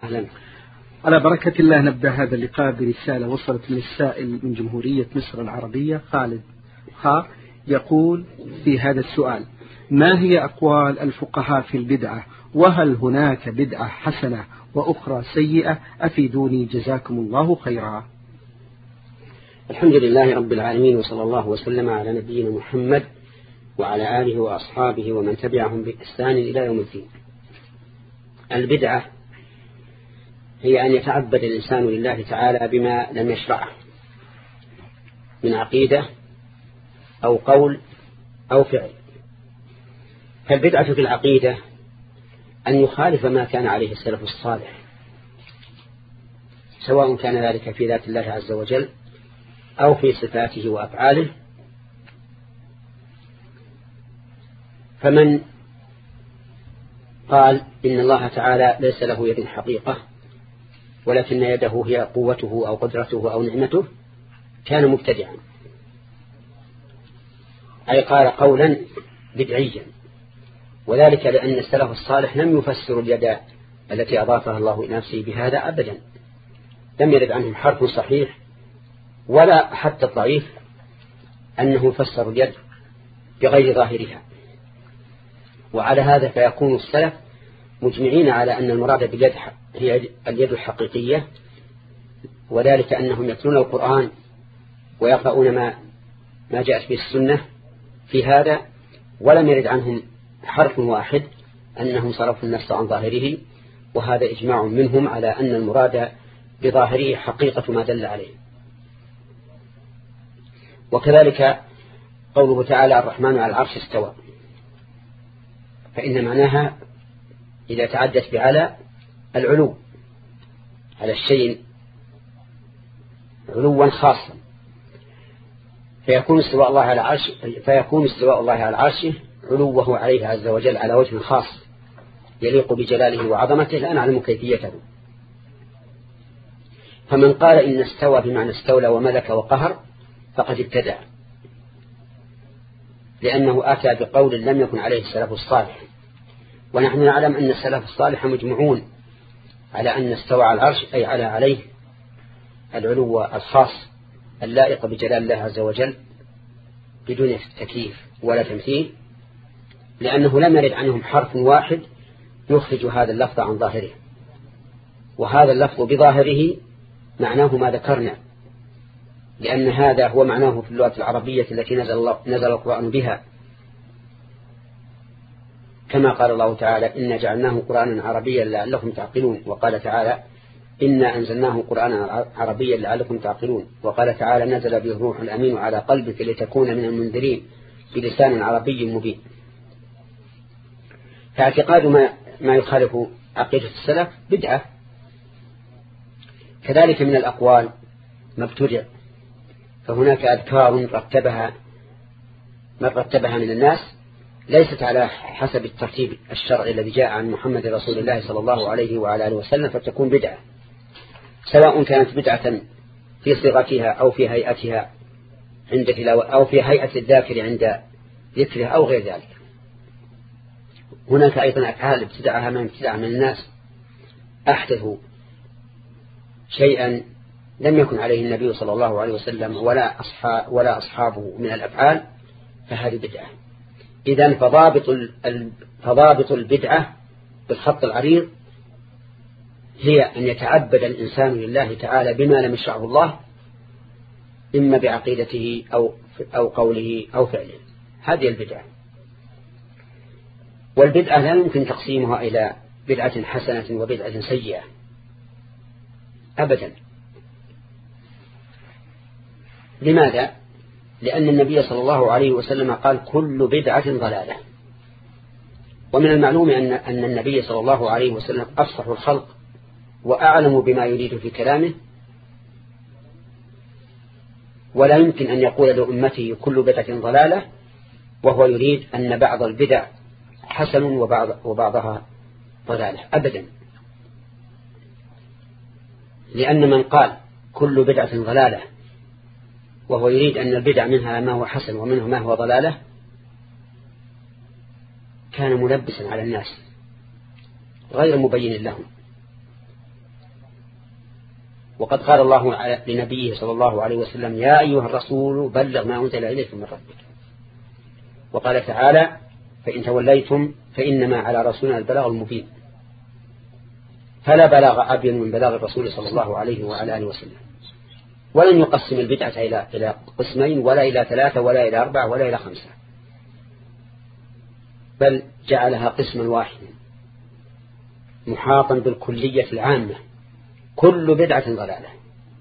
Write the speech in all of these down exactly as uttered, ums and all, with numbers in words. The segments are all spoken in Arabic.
أهلا. على بركة الله نبدأ هذا اللقاء برسالة وصلت من السائل من جمهورية مصر العربية خالد خا، يقول في هذا السؤال: ما هي أقوال الفقهاء في البدعة؟ وهل هناك بدعة حسنة وأخرى سيئة؟ أفيدوني جزاكم الله خيرا. الحمد لله رب العالمين، وصلى الله وسلم على نبينا محمد وعلى آله وأصحابه ومن تبعهم بإحسان إلى يوم الدين. البدعة هي أن يتعبد الإنسان لله تعالى بما لم يشرعه من عقيدة أو قول أو فعل. فالبدعة في العقيدة أن يخالف ما كان عليه السلف الصالح، سواء كان ذلك في ذات الله عز وجل أو في صفاته وأفعاله. فمن قال إن الله تعالى ليس له يد حقيقة ولكن يده هي قوته أو قدرته أو نعمته كان مبتدعا، أي قال قولا بدعيا، وذلك لأن السلف الصالح لم يفسروا اليد التي أضافها الله لنفسه بهذا أبدا، لم يرد عنهم حرف صحيح ولا حتى الضعيف أنه فسر اليد بغير ظاهرها. وعلى هذا فيكون السلف مجمعين على أن المراد باليد هي اليد الحقيقية، وذلك أنهم يتلون القرآن ويقرؤون ما ما جاءت به السنة في هذا، ولم يرد عنهم حرف واحد أنهم صرفوا النفس عن ظاهره، وهذا إجماع منهم على أن المراد بظاهره حقيقة ما دل عليه. وكذلك قوله تعالى الرحمن على العرش استوى، فإن معناها إذا تعدت بعلى العلو على الشيء علوا خاصا، فيكون استواء الله على عرش فيكون استواء الله على عرشه علوه عليه عز وجل على وجه خاص يليق بجلاله وعظمته، لا نعلم كيفيته. فمن قال إن استوى بمعنى استولى وملك وقهر فقد ابتدع، لأنه أتى بقول لم يكن عليه السلف الصالح، ونحن نعلم أن السلف الصالح مجمعون على أن استوى على العرش أي على عليه العلو الخاص اللائق بجلال الله عز وجل بدون تكييف ولا تمثيل، لأنه لم يرد عنهم حرف واحد يخرج هذا اللفظ عن ظاهره، وهذا اللفظ بظاهره معناه ما ذكرنا، لأن هذا هو معناه في اللغة العربية التي نزل, نزل القرآن بها، كما قال الله تعالى إنا جعلناه قرآنا عربيا لعلكم تعقلون، وقال تعالى إنا أنزلناه قرآنا عربيا لعلكم تعقلون، وقال تعالى نزل به الروح الأمين على قلبك لتكون من المنذرين بلسان عربي مبين. فاعتقاد ما, ما يخالف عقيدة السلف بدعة. كذلك من الأقوال ما ابتدع، فهناك أذكار رتبها من رتبها من الناس ليست على حسب الترتيب الشرعي الذي جاء عن محمد رسول الله صلى الله عليه وعلى آله وسلم، فتكون بدعة، سواء كانت بدعة في صيغتها أو في هيئتها عند تلاوة أو في هيئة الذاكر عند ذكره أو غير ذلك. هناك أيضا أفعال ابتدعها من ابتدع من الناس، أحدثوا شيئا لم يكن عليه النبي صلى الله عليه وسلم ولا أصحاب ولا أصحابه من الأفعال، فهذه بدعة. إذن فضابط فضابط البدعة بالخط العريض هي أن يتعبد الإنسان لله تعالى بما لم يشرعه الله، إما بعقيدته أو أو قوله أو فعله، هذه البدعة. والبدعة لا يمكن تقسيمها إلى بدعة حسنة وبدعة سيئة أبدا. لماذا؟ لأن النبي صلى الله عليه وسلم قال كل بدعة ضلالة، ومن المعلوم أن أن النبي صلى الله عليه وسلم أفصح الخلق وأعلم بما يريد في كلامه، ولا يمكن أن يقول لأمته كل بدعة ضلالة وهو يريد أن بعض البدع حسن وبعض وبعضها ضلالة أبدا. لأن من قال كل بدعة ضلالة وهو يريد أن البدع منها ما هو حسن ومنه ما هو ضلالة كان ملبسا على الناس غير مبين لهم، وقد قال الله لنبيه صلى الله عليه وسلم يا أيها الرسول بلغ ما أنزل إليك من ربك. وقال تعالى فإن توليتم فإنما على رسولنا البلاغ المبين. فلا بلاغ أبين من بلاغ الرسول صلى الله عليه وعلى آله وسلم. ولن يقسم البدعة إلى إلى قسمين ولا إلى ثلاثة ولا إلى أربعة ولا إلى خمسة، بل جعلها قسما واحدا محاطا بالكلية العامة، كل بدعة ضلالة.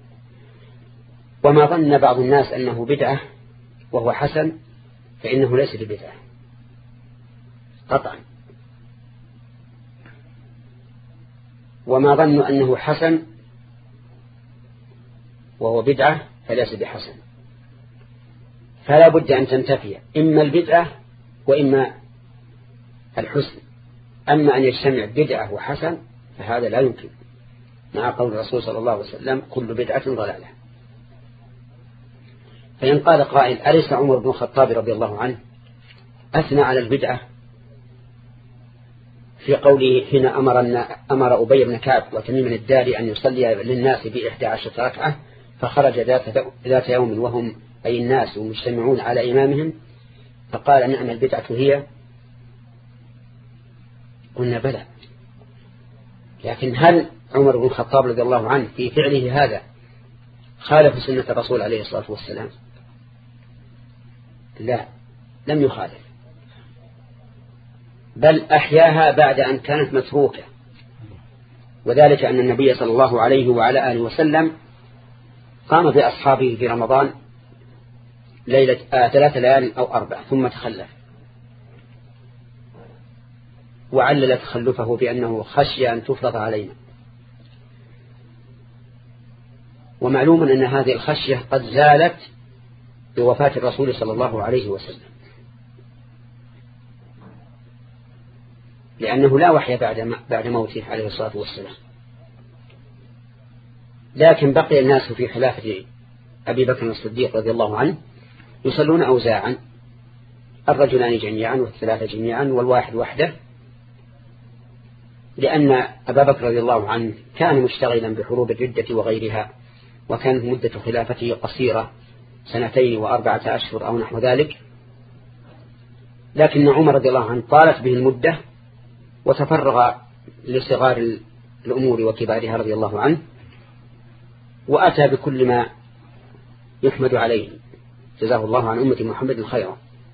وما ظن بعض الناس أنه بدعة وهو حسن فإنه ليس ببدعة قطعا، وما ظنوا أنه حسن وهو بدعة فليس بحسن. فلا بد أن تنتفي إما البدعة وإما الحسن. أما أن يجتمع بدعة وحسن فهذا لا يمكن، مع قول الرسول صلى الله عليه وسلم كل بدعة ضلالة. فإن قال قائل أليس عمر بن الخطاب رضي الله عنه أثنى على البدعة في قوله حين أمر, أمر أبي بن كعب وتميم الداري أن يصلي للناس بإحدى عشرة ركعة فخرج ذات يوم وهم أي الناس مجتمعون على إمامهم فقال نعم البدعة هي؟ قلنا بلى، لكن هل عمر بن الخطاب رضي الله عنه في فعله هذا خالف سنة الرسول عليه الصلاة والسلام؟ لا، لم يخالف، بل أحياها بعد أن كانت متروكة. وذلك أن النبي صلى الله عليه وعلى آله وسلم قام بأصحابه في رمضان ليلة آه ثلاث ليال أو أربع ثم تخلف، وعلل تخلفه بأنه خشي أن تفرض علينا. ومعلوم أن هذه الخشية قد زالت بوفاة الرسول صلى الله عليه وسلم، لأنه لا وحي بعد بعد موته عليه الصلاة والسلام. لكن بقي الناس في خلافة أبي بكر الصديق رضي الله عنه يصلون أوزاعا، الرجلان جميعا والثلاثة جميعا والواحد وحده، لأن أبا بكر رضي الله عنه كان مشتغلا بحروب الردة وغيرها، وكانت مدة خلافته قصيرة سنتين وأربعة أشهر أو نحو ذلك. لكن عمر رضي الله عنه طالت به المدة وتفرغ لصغار الأمور وكبارها رضي الله عنه، وأتى بكل ما يحمد عليه جزاه الله عن أمة محمد خيرا.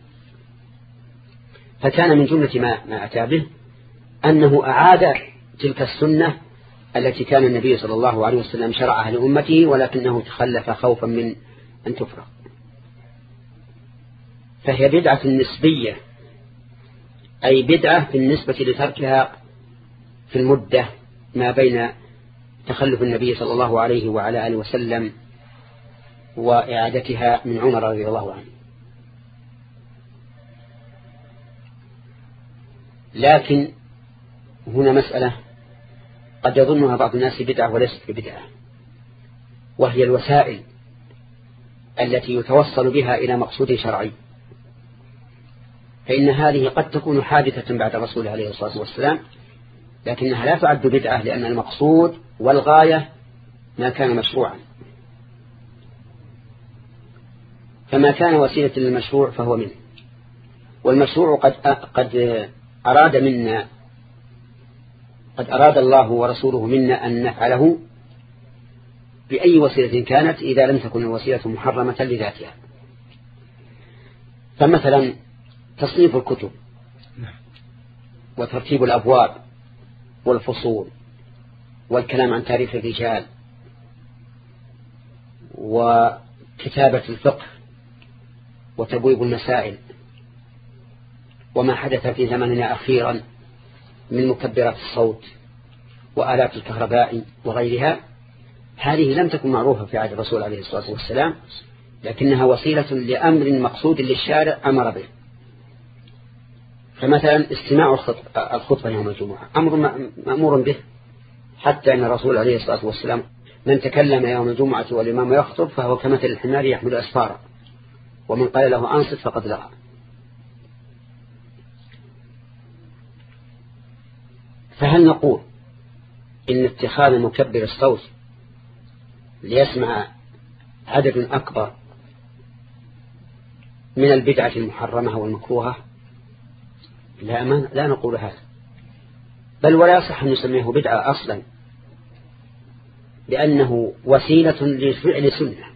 فكان من جملة ما, ما أتى به أنه أعاد تلك السنة التي كان النبي صلى الله عليه وسلم شرعها لأمته، ولكنه تخلف خوفا من أن تفرغ. فهي بدعة نسبية، أي بدعة بالنسبة لتركها في المدة ما بين تخلف النبي صلى الله عليه وعلى آله وسلم وإعادتها من عمر رضي الله عنه. لكن هنا مسألة قد يظنها بعض الناس بدعة وليست بدعة، وهي الوسائل التي يتوصل بها إلى مقصود شرعي. فإن هذه قد تكون حادثة بعد الرسول عليه الصلاة والسلام، لكنها لا تعد بدعة، لأن المقصود والغاية ما كان مشروعا. فما كان وسيلة للمشروع فهو منه، والمشروع قد قد أراد منا قد أراد الله ورسوله منا أن نفعله بأي وسيلة كانت، إذا لم تكن الوسيلة محرمة لذاتها. فمثلا تصنيف الكتب وترتيب الأبواب والفصول والكلام عن تاريخ الرجال وكتابة الفقه وتبويب المسائل وما حدث في زمننا أخيرا من مكبرات الصوت وآلات الكهرباء وغيرها، هذه لم تكن معروفة في عهد الرسول عليه الصلاة والسلام، لكنها وسيلة لأمر مقصود للشارع أمر به. فمثلا استماع الخطبة يوم الجمعة أمر مأمور به، حتى أن الرسول عليه الصلاة والسلام من تكلم يوم الجمعة والإمام يخطب فهو كمثل الحمار يحمل أسفارا، ومن قال له أنصت فقد لغى. فهل نقول إن اتخاذ مكبر الصوت ليسمع عدد أكبر من البدعة المحرمة والمكروهة، لا, ما لا نقول هذا، بل ولا يصح أن نسميه بدعة أصلا، لأنه وسيلة لفعل سنة.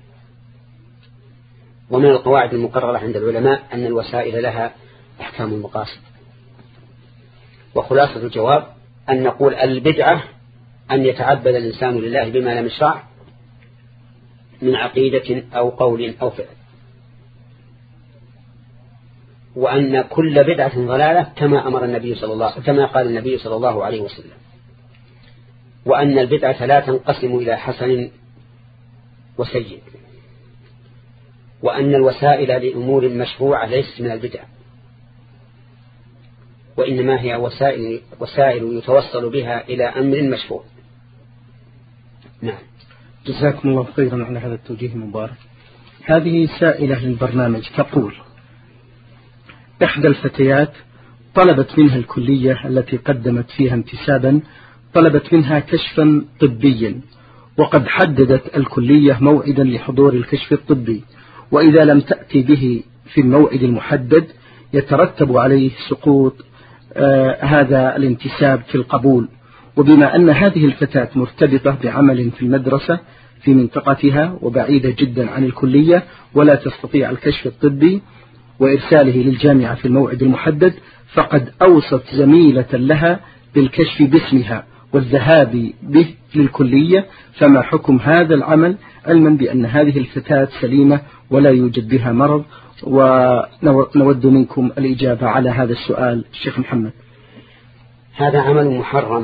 ومن القواعد المقررة عند العلماء أن الوسائل لها أحكام المقاصد. وخلاصة الجواب أن نقول البدعة أن يتعبد الإنسان لله بما لم يشرع من عقيدة أو قول أو فعل، وأن كل بدعة ضلالة كما أمر النبي صلى الله كما قال النبي صلى الله عليه وسلم، وأن البدعة لا تنقسم إلى حسن وسيء، وأن الوسائل لأمور مشروعة ليست من البدع، وإنما هي وسائل, وسائل يتوصل بها إلى أمر مشروع. نعم. جزاكم الله خيرا على هذا التوجيه المبارك. هذه سائلة للبرنامج تقول: إحدى الفتيات طلبت منها الكلية التي قدمت فيها انتسابا، طلبت منها كشفا طبيا، وقد حددت الكلية موعدا لحضور الكشف الطبي، وإذا لم تأتي به في الموعد المحدد يترتب عليه سقوط آه هذا الانتساب في القبول. وبما أن هذه الفتاة مرتبطة بعمل في المدرسة في منطقتها وبعيدة جدا عن الكلية ولا تستطيع الكشف الطبي وإرساله للجامعة في الموعد المحدد، فقد أوصت زميلة لها بالكشف باسمها والذهاب به للكلية، فما حكم هذا العمل علما بأن هذه الفتاة سليمة ولا يوجد بها مرض؟ ونود منكم الإجابة على هذا السؤال الشيخ محمد. هذا عمل محرم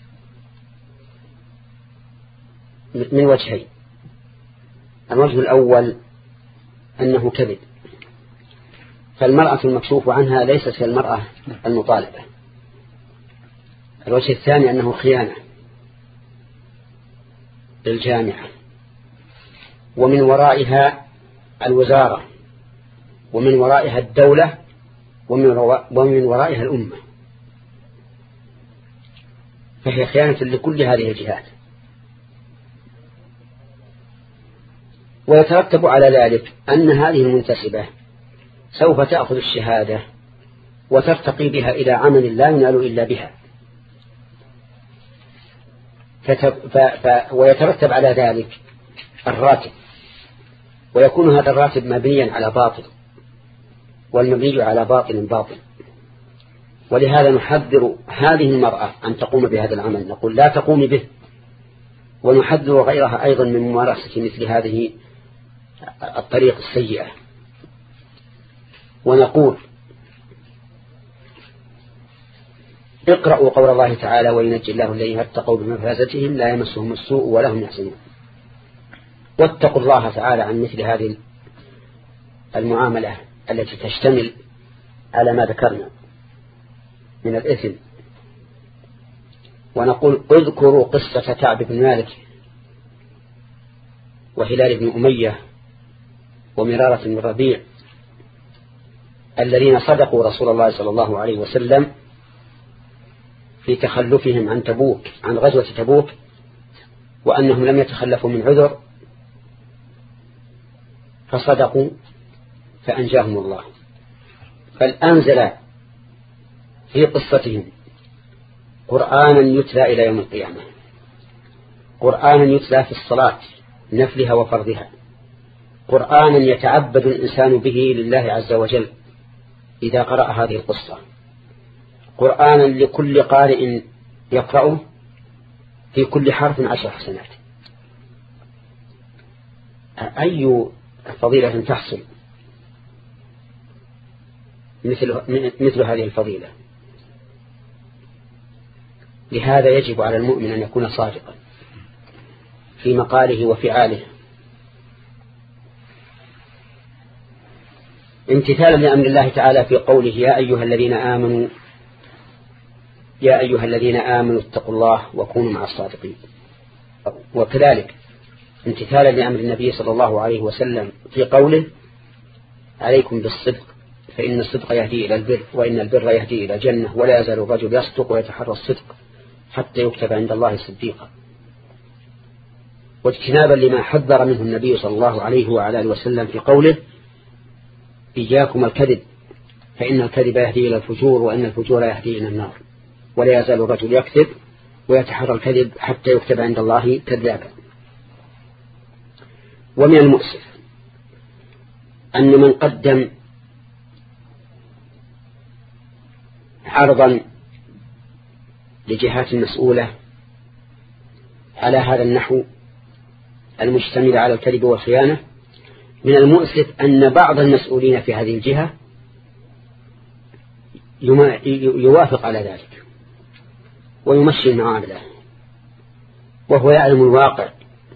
من وجهين. الوجه الأول أنه كذب، فالمرأة المكشوف عنها ليست كالمرأة المطالبة. الوجه الثاني أنه خيانة للجامعة، ومن ورائها الوزارة، ومن ورائها الدولة، ومن ورائها الأمة، فهي خيانة لكل هذه الجهات. ويترتب على ذلك أن هذه المنتسبة سوف تأخذ الشهادة وترتقي بها إلى عمل لا ينال إلا بها، ف... ف... ويترتب على ذلك الراتب، ويكون هذا الراتب مبنيا على باطل، والمبني على باطل باطل. ولهذا نحذر هذه المرأة أن تقوم بهذا العمل، نقول لا تقوم به، ونحذر غيرها أيضا من ممارسة مثل هذه الطريق السيئة. ونقول: اقرأوا قول الله تعالى: وينجي الله الذين اتقوا بمفازتهم لا يمسهم السوء ولا هم يحزنون. واتقوا الله تعالى عن مثل هذه المعاملة التي تشتمل على ما ذكرنا من الإثم. ونقول: اذكروا قصة كعب بن مالك وهلال بن أمية ومرارة بن الربيع الذين صدقوا رسول الله صلى الله عليه وسلم في تخلفهم عن تبوك عن غزوة تبوك، وأنهم لم يتخلفوا من عذر، فصدقوا فأنجاهم الله. بل أنزل في قصتهم قرآنا يتلى إلى يوم القيامة، قرآنا يتلى في الصلاة نفلها وفرضها، قرآنا يتعبد الإنسان به لله عز وجل إذا قرأ هذه القصة، قرآنا لكل قارئ يقرأه في كل حرف عشر حسنات. أي فضيلة تحصل مثل, مثل هذه الفضيلة؟ لهذا يجب على المؤمن أن يكون صادقا في مقاله وفعاله، امتثالا لأمر الله تعالى في قوله: يا أيها الذين آمنوا يا أيها الذين آمنوا اتقوا الله وكونوا مع الصادقين. وكذلك امتثالا لأمر النبي صلى الله عليه وسلم في قوله: عليكم بالصدق فإن الصدق يهدي إلى البر، وإن البر يهدي إلى الجنة، ولا يزال الرجل يصدق ويتحرى الصدق حتى يكتب عند الله صديقا. واجتنابا لما حذر منه النبي صلى الله عليه وعلى آله وسلم في قوله إياكم الكذب فإن الكذب يهدي إلى الفجور وإن الفجور يهدي إلى النار ولا يزال الرجل يكذب ويتحرى الكذب حتى يكتب عند الله كذابا. ومن المؤسف أن من قدم عرضا لجهات مسؤولة على هذا النحو المشتمل على الكذب والخيانة، من المؤسف أن بعض المسؤولين في هذه الجهة يوافق على ذلك ويمشي المعاملة وهو يعلم الواقع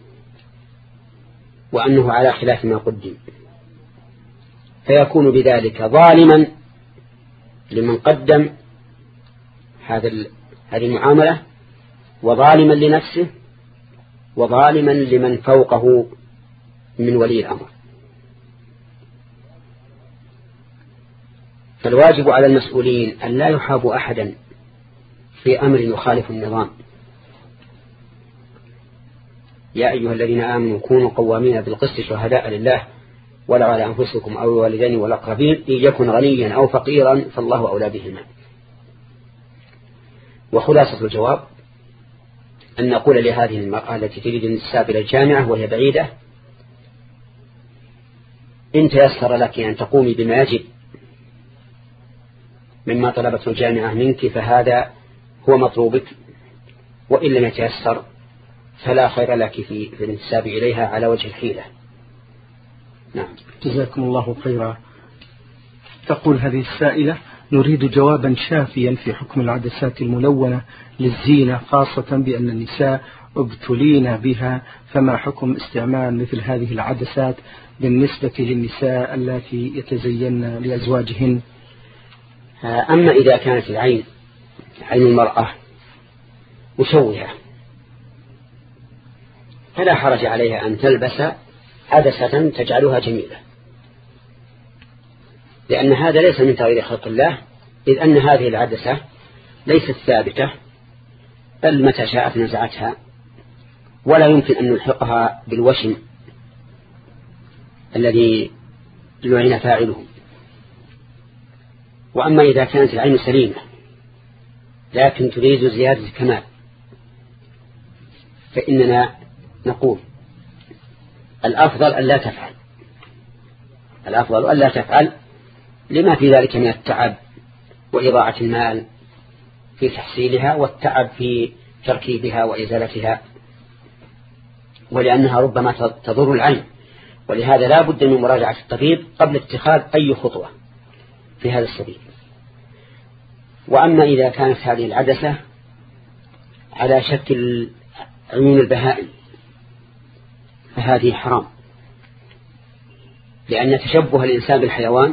وأنه على خلاف ما قدم، فيكون بذلك ظالما لمن قدم هذا هذه المعاملة وظالما لنفسه وظالما لمن فوقه من ولي الأمر. فالواجب على المسؤولين أن لا يحابوا أحدا في أمر يخالف النظام. يا أيها الذين آمنوا كونوا قوامين بالقسط شهداء لله ولا على أنفسكم أو الوالدين والأقربين إن يكن غنيا أو فقيرا فالله أولى بهما. وخلاصة الجواب أن نقول لهذه المرأة التي تريد الانتساب إلى الجامعة وهي بعيدة إن تيسر لك أن تقومي بما يجب مما طلبته الجامعة منك فهذا هو مطلوبك، وإن لم يتيسر فلا خير لك في الانتساب إليها على وجه الحيلة. نعم. جزاكم الله خيرا. تقول هذه السائلة: نريد جوابا شافيا في حكم العدسات الملونة للزينة، خاصة بأن النساء ابتلين بها، فما حكم استعمال مثل هذه العدسات بالنسبة للنساء التي يتزين لأزواجهن؟ أما إذا كانت العين عين المرأة مشوهة فلا حرج عليها أن تلبس عدسة تجعلها جميلة، لأن هذا ليس من تغيير خلق الله، إذ أن هذه العدسة ليست ثابتة بل متى شاءت نزعتها، ولا يمكن أن نلحقها بالوشم الذي لعن فاعله. وأما إذا كانت العين سليمة لكن تريد زيادة الكمال فإننا نقول الأفضل أن لا تفعل الأفضل أن لا تفعل لما في ذلك من التعب وإضاعة المال في تحصيلها والتعب في تركيبها وإزالتها، ولأنها ربما تضر العين، ولهذا لا بد من مراجعة الطبيب قبل اتخاذ أي خطوة في هذا السبيل. وأما إذا كانت هذه العدسة على شكل عيون البهائم فهذه حرام، لأن تشبه الإنسان بالحيوان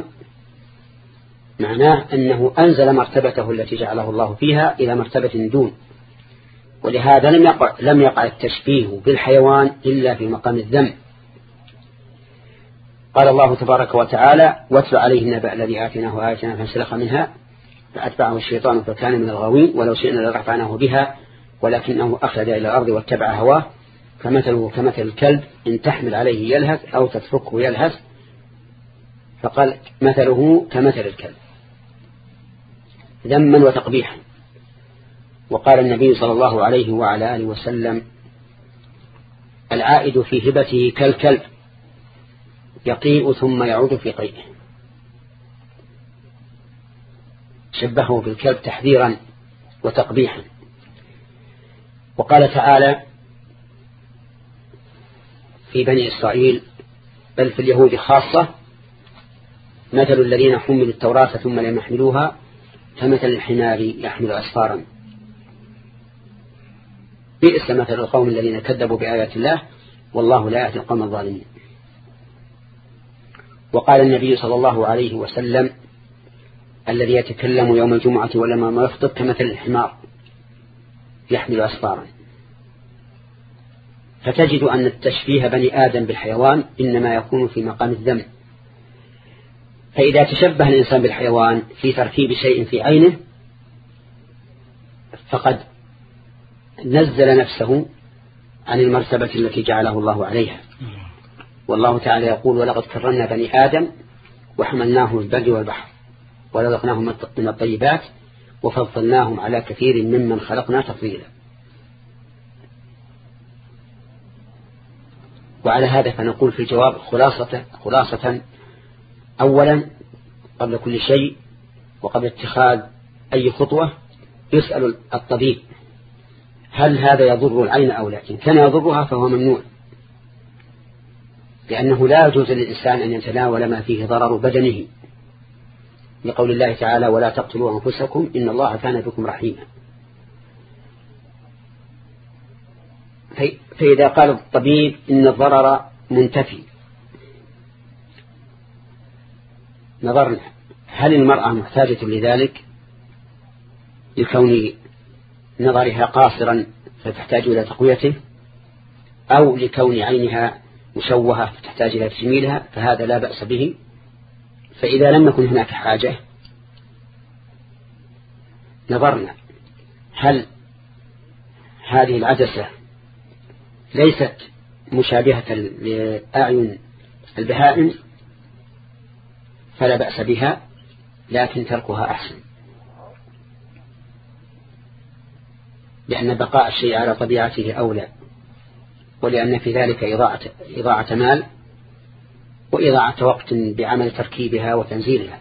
معناه أنه أنزل مرتبته التي جعله الله فيها إلى مرتبة دون، ولهذا لم يقع, لم يقع التشبيه بالحيوان إلا في مقام الذم. قال الله تبارك وتعالى: واتل عليه النبأ الذي آتيناه آياتنا فانسلخ منها فأتبعه الشيطان فكان من الغاوين ولو شئنا لرفعناه بها ولكنه أخلد إلى الأرض واتبع هواه فمثله كمثل الكلب إن تحمل عليه يلهث أو تتركه يلهث، فقال مثله كمثل الكلب ذما وتقبيحا. وقال النبي صلى الله عليه وعلى آله وسلم: العائد في هبته كالكلب يقيء ثم يعود في قيئه. شبهه بالكلب تحذيرا وتقبيحا. وقال تعالى في بني إسرائيل بل في اليهود خاصة: مثل الذين حملوا التوراة ثم لم يحملوها كمثل الحمار يحمل أسفارا. بئس مثل القوم الذين كذبوا بآيات الله والله لا يهدي القوم الظالمين. وقال النبي صلى الله عليه وسلم: الذي يتكلم يوم الجمعة ولما ما يخطب كمثل الحمار يحمل أسفارا. فتجد أن التشبيه بني آدم بالحيوان إنما يكون في مقام الذم. فإذا تشبه الإنسان بالحيوان في تركيب شيء في عينه فقد نزل نفسه عن المرتبة التي جعله الله عليها. والله تعالى يقول ولقد كرمنا بني آدم وحملناهم في البر والبحر ورزقناهم من الطيبات وفضلناهم على كثير ممن خلقنا تفضيلا. وعلى هذا فنقول في الجواب خلاصة, خلاصة أولا قبل كل شيء وقبل اتخاذ أي خطوة يسأل الطبيب هل هذا يضر العين أو لا. إن كان يضرها فهو ممنوع، لأنه لا يجوز للإنسان أن يتناول ما فيه ضرر بدنه، لقول الله تعالى ولا تقتلوا أنفسكم إن الله كان بكم رحيما. فإذا قال الطبيب إن الضرر منتفي نظرنا هل المرأة محتاجة لذلك لكون نظرها قاصرا فتحتاج إلى تقويته، أو لكون عينها مشوهة فتحتاج إلى تجميلها، فهذا لا بأس به. فإذا لم يكن هناك حاجة نظرنا هل هذه العدسة ليست مشابهة لأعين البهائم فلا بأس بها، لكن تركها أحسن، لأن بقاء الشيء على طبيعته أولى، ولأن في ذلك إضاعة, إضاعة مال وإضاعة وقت بعمل تركيبها وتنزيلها.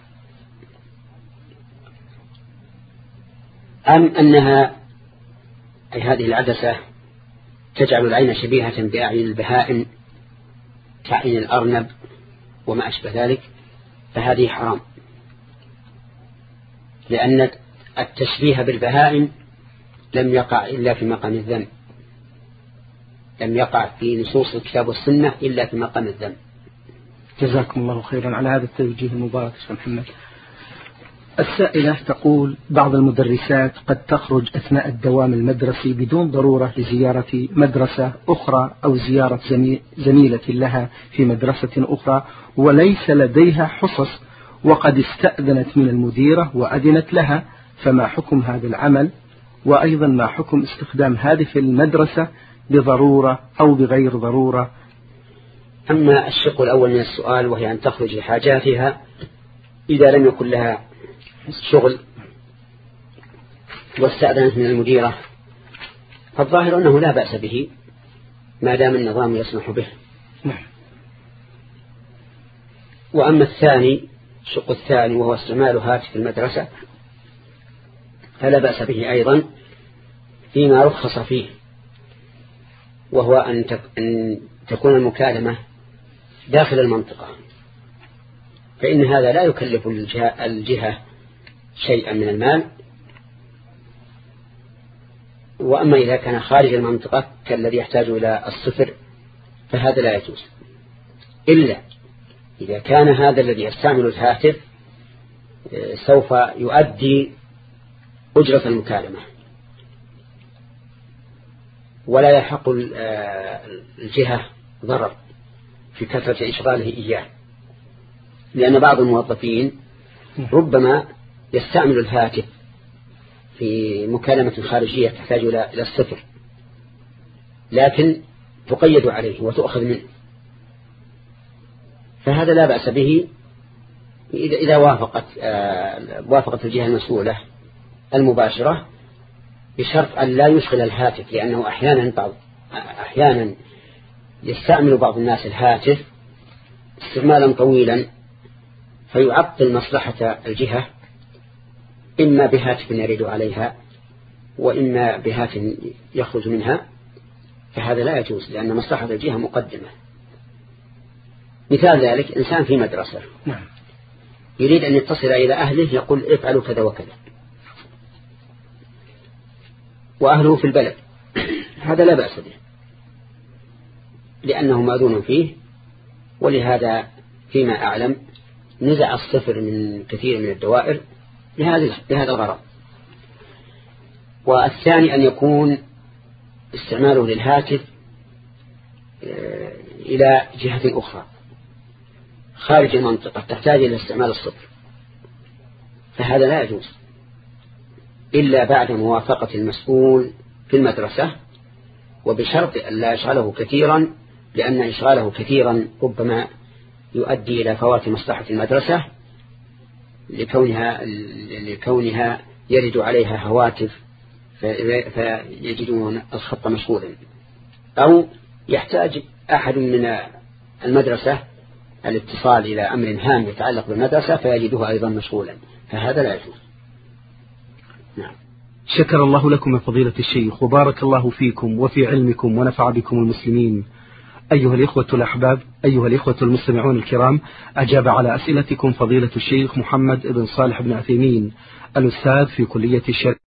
أم أنها أي هذه العدسة تجعل العين شبيهة بأعين البهائم كأعين الأرنب وما أشبه ذلك، فهذه حرام، لأن التشبيه بالبهائم لم يقع إلا في مقام الذنب، لم يقع في نصوص الكتاب والسنة إلا في مقام الذنب. جزاكم الله خيرا على هذا التوجيه المبارك يا محمد. السائلة تقول بعض المدرسات قد تخرج أثناء الدوام المدرسي بدون ضرورة لزيارة مدرسة أخرى أو زيارة زميلة لها في مدرسة أخرى وليس لديها حصص، وقد استأذنت من المديرة وأذنت لها، فما حكم هذا العمل؟ وأيضا ما حكم استخدام هاتف المدرسة بضرورة أو بغير ضرورة؟ أما الشق الأول من السؤال وهي أن تخرج لحاجاتها إذا لم يكن لها شغل واستأذنت من المديرة، فالظاهر أنه لا بأس به ما دام النظام يسمح به. وأما الثاني الشق الثاني وهو استعمال هاتف المدرسة فلا بأس به أيضا فيما رخص فيه، وهو أن تكون المكالمة داخل المنطقة، فإن هذا لا يكلف الجهة, الجهة شيئا من المال. وأما إذا كان خارج المنطقة كالذي يحتاج إلى الصفر فهذا لا يجوز، إلا إذا كان هذا الذي يستعمل الهاتف سوف يؤدي أجرة المكالمة ولا يحق الجهة ضرر في كثرة إشغاله إياه، لأن بعض الموظفين ربما يستعمل الهاتف في مكالمة خارجية تحتاج إلى الصفر، لكن تقيد عليه وتؤخذ منه، فهذا لا بأس به إذا وافقت وافقت الجهة المسؤولة المباشرة، بشرط أن لا يشغل الهاتف، لأنه أحيانا بعض أحيانا يستعمل بعض الناس الهاتف استعمالا طويلا فيعطل مصلحة الجهة، إما بهاتف يرد عليها وإما بهاتف يخرج منها، فهذا لا يجوز لأن مصلحة الجهة مقدمة. مثال ذلك إنسان في مدرسة يريد أن يتصل إلى أهله يقول افعلوا كذا وكذا، وأهله في البلد، هذا لا بأس به لأنه مأذون فيه، ولهذا فيما أعلم نزع الصفر من كثير من الدوائر لهذا الغرض. والثاني أن يكون استعماله للهاتف إلى جهة أخرى خارج المنطقة تحتاج إلى استعمال الصفر، فهذا لا يجوز إلا بعد موافقة المسؤول في المدرسة وبشرط أن لا يشغله كثيرا، لأن إشغاله كثيرا ربما يؤدي إلى فوات مصلحة المدرسة لكونها, لكونها يرد عليها هواتف فيجدون الخط مشغولا، أو يحتاج أحد من المدرسة الاتصال إلى أمر هام يتعلق بالمدرسة فيجده أيضا مشغولا، فهذا لا يجوز. نعم. شكر الله لكم يا فضيلة الشيخ وبارك الله فيكم وفي علمكم ونفع بكم المسلمين. أيها الإخوة الأحباب، أيها الإخوة المستمعون الكرام، أجاب على أسئلتكم فضيلة الشيخ محمد بن صالح بن عثيمين الأستاذ في كلية الشريعة